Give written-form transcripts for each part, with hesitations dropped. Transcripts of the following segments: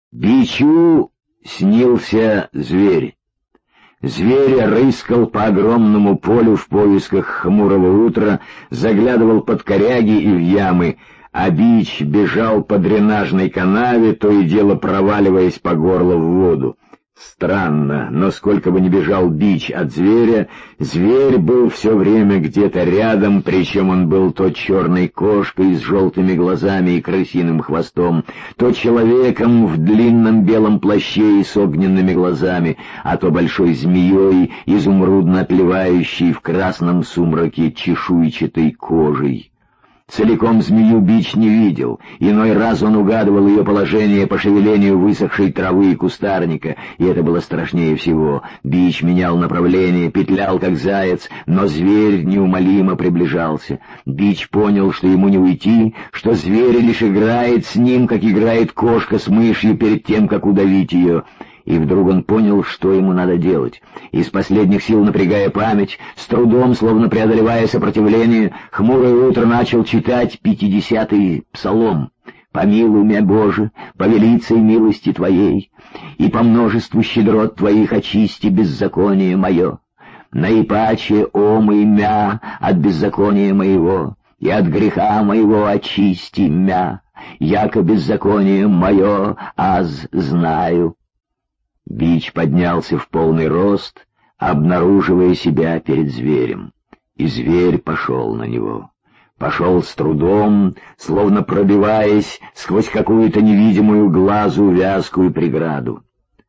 Бичу снился зверь. Зверь рыскал по огромному полю в поисках хмурого утра, заглядывал под коряги и в ямы, а бич бежал по дренажной канаве, то и дело проваливаясь по горло в воду. Странно, но сколько бы ни бежал бич от зверя, зверь был все время где-то рядом, причем он был то черной кошкой с желтыми глазами и крысиным хвостом, то человеком в длинном белом плаще и с огненными глазами, а то большой змеей, изумрудно отливающей в красном сумраке чешуйчатой кожей. Целиком змею бич не видел, иной раз он угадывал ее положение по шевелению высохшей травы и кустарника, и это было страшнее всего. Бич менял направление, петлял как заяц, но зверь неумолимо приближался. Бич понял, что ему не уйти, что зверь лишь играет с ним, как играет кошка с мышью перед тем, как удавить ее. И вдруг он понял, что ему надо делать. Из последних сил напрягая память, с трудом, словно преодолевая сопротивление, хмурое утро начал читать 50-й псалом. «Помилуй мя, Боже, по велицей милости Твоей, и по множеству щедрот Твоих очисти беззаконие мое. Наипаче омый мя от беззакония моего, и от греха моего очисти мя, яко беззаконие мое аз знаю». Бич поднялся в полный рост, обнаруживая себя перед зверем, и зверь пошел на него. Пошел с трудом, словно пробиваясь сквозь какую-то невидимую глазу вязкую преграду.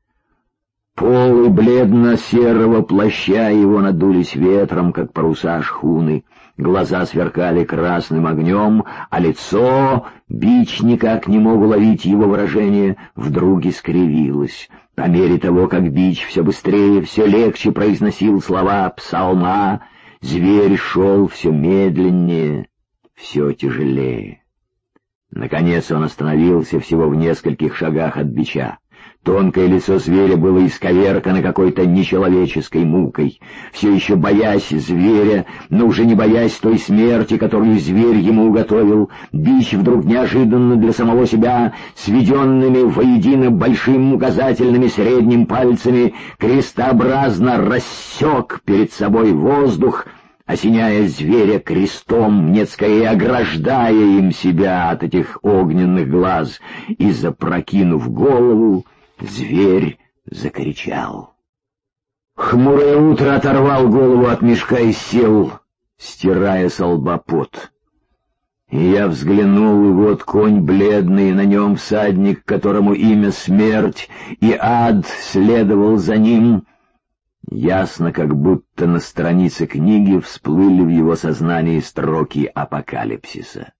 Полы бледно-серого плаща его надулись ветром, как паруса шхуны, глаза сверкали красным огнем, а лицо, бич никак не мог уловить его выражение, вдруг искривилось. По мере того, как бич все быстрее, все легче произносил слова псалма, зверь шел все медленнее, все тяжелее. Наконец он остановился всего в нескольких шагах от бича. Тонкое лицо зверя было исковеркано какой-то нечеловеческой мукой. Все еще боясь зверя, но уже не боясь той смерти, которую зверь ему уготовил, бич вдруг неожиданно для самого себя, сведенными воедино большим указательным и средним пальцами, крестообразно рассек перед собой воздух, осеняя зверя крестом, нет, скорее ограждая им себя от этих огненных глаз, и, запрокинув голову, зверь закричал. Хмурое утро оторвал голову от мешка и сел, стирая со лба пот. И я взглянул, и вот конь бледный, на нем всадник, которому имя Смерть, и ад следовал за ним. Ясно, как будто на странице книги всплыли в его сознании строки апокалипсиса.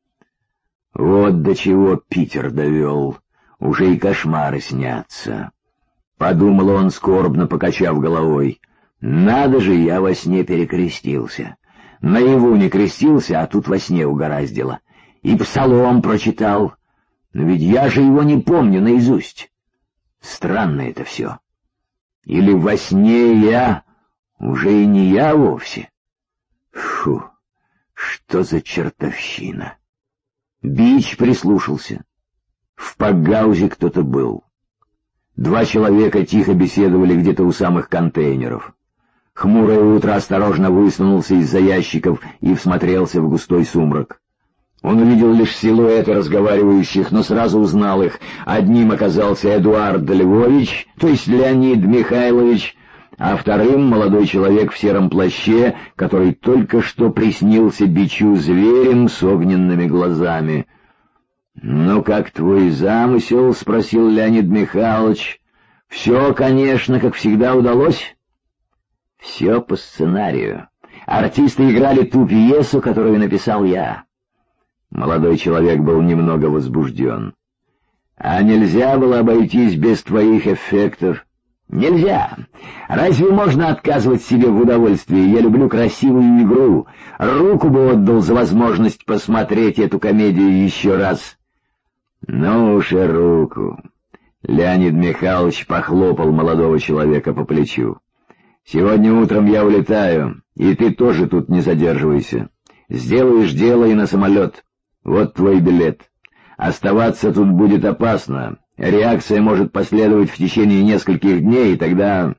Вот до чего Питер довел, уже и кошмары снятся. Подумал он, скорбно покачав головой. Надо же, я во сне перекрестился. Наяву не крестился, а тут во сне угораздило. И псалом прочитал. Но ведь я же его не помню наизусть. Странно это все. Или во сне я уже и не я вовсе? Фу, что за чертовщина! Бич прислушался. В пакгаузе кто-то был. 2 человека тихо беседовали где-то у самых контейнеров. Хмурое утро осторожно высунулся из-за ящиков и всмотрелся в густой сумрак. Он увидел лишь силуэты разговаривающих, но сразу узнал их. Одним оказался Эдуард Львович, то есть Леонид Михайлович, а вторым — молодой человек в сером плаще, который только что приснился бичу зверем с огненными глазами. «Ну, как твой замысел?» — спросил Леонид Михайлович. «Все, конечно, как всегда удалось?» «Все по сценарию. Артисты играли ту пьесу, которую написал я». Молодой человек был немного возбужден. «А нельзя было обойтись без твоих эффектов?» «Нельзя. Разве можно отказывать себе в удовольствии? Я люблю красивую игру. Руку бы отдал за возможность посмотреть эту комедию еще раз». «Ну уж и руку». Леонид Михайлович похлопал молодого человека по плечу. «Сегодня утром я улетаю, и ты тоже тут не задерживайся. Сделаешь дело и на самолет. Вот твой билет. Оставаться тут будет опасно. Реакция может последовать в течение нескольких дней, и тогда...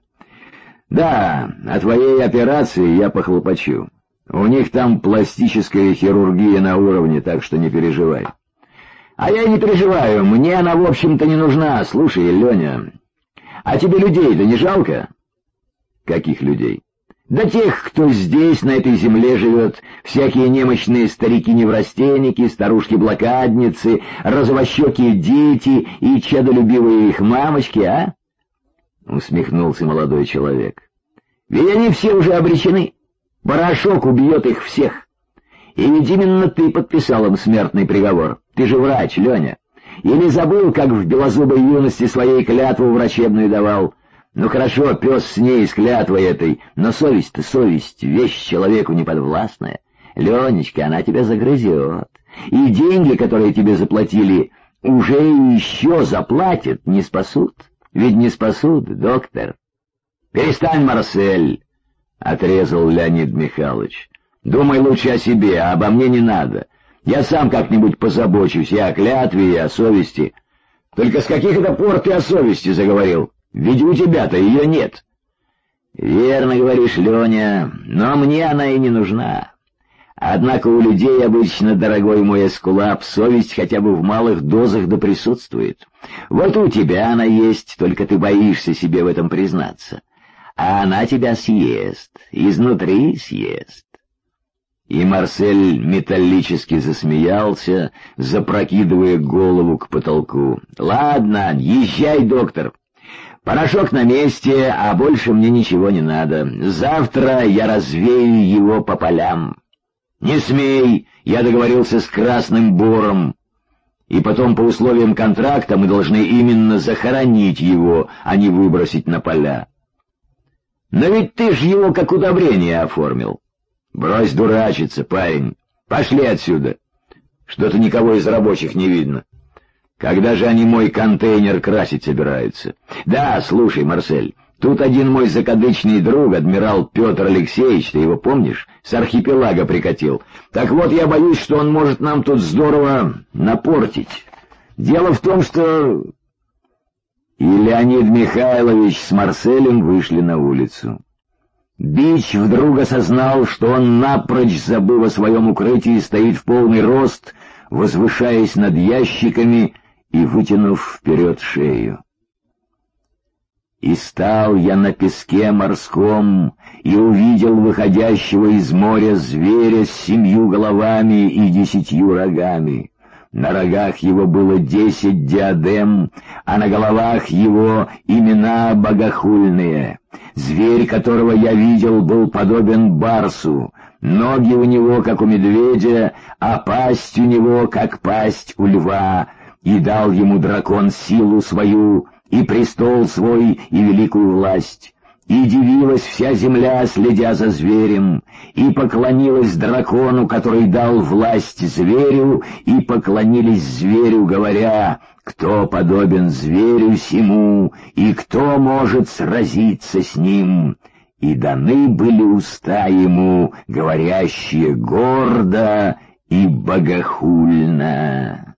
Да, о твоей операции я похлопочу. У них там пластическая хирургия на уровне, так что не переживай. А я и не переживаю, мне она, в общем-то, не нужна. Слушай, Леня, а тебе людей-то не жалко? Каких людей? Да тех, кто здесь, на этой земле живет, всякие немощные старики-неврастенники, старушки-блокадницы, розовощекие дети и чадолюбивые их мамочки, а? Усмехнулся молодой человек. Ведь они все уже обречены. Порошок убьет их всех. И ведь именно ты подписал им смертный приговор. Ты же врач, Леня. Или забыл, как в белозубой юности своей клятву врачебную давал? Ну хорошо, пес с ней, с клятвой этой, но совесть-то совесть, вещь человеку неподвластная. Ленечка, она тебя загрызет. И деньги, которые тебе заплатили, уже и еще заплатят, не спасут. Ведь не спасут, доктор. Перестань, Марсель, — отрезал Леонид Михайлович. Думай лучше о себе, а обо мне не надо. Я сам как-нибудь позабочусь и о клятве, и о совести. Только с каких это пор ты о совести заговорил? Ведь у тебя-то ее нет. Верно говоришь, Леня, но мне она и не нужна. Однако у людей обычно, дорогой мой эскулап, совесть хотя бы в малых дозах да присутствует. Вот у тебя она есть, только ты боишься себе в этом признаться. А она тебя съест, изнутри съест. И Марсель металлически засмеялся, запрокидывая голову к потолку. «Ладно, езжай, доктор. Порошок на месте, а больше мне ничего не надо. Завтра я развею его по полям. Не смей, я договорился с Красным Бором. И потом по условиям контракта мы должны именно захоронить его, а не выбросить на поля. Но ведь ты ж его как удобрение оформил. Брось дурачиться, парень. Пошли отсюда. Что-то никого из рабочих не видно. Когда же они мой контейнер красить собираются? Да, слушай, Марсель, тут один мой закадычный друг, адмирал Петр Алексеевич, ты его помнишь, с архипелага прикатил. Так вот, я боюсь, что он может нам тут здорово напортить. Дело в том, что... И Леонид Михайлович с Марселем вышли на улицу. Бич вдруг осознал, что он, напрочь забыв о своем укрытии, стоит в полный рост, возвышаясь над ящиками и вытянув вперед шею. «И стал я на песке морском, и увидел выходящего из моря зверя с 7 головами и 10 рогами. На рогах его было 10 диадем, а на головах его имена богохульные. Зверь, которого я видел, был подобен барсу, ноги у него, как у медведя, а пасть у него, как пасть у льва, и дал ему дракон силу свою, и престол свой, и великую власть. И дивилась вся земля, следя за зверем, и поклонилась дракону, который дал власть зверю, и поклонились зверю, говоря: кто подобен зверю сему, и кто может сразиться с ним? И даны были уста ему, говорящие гордо и богохульно.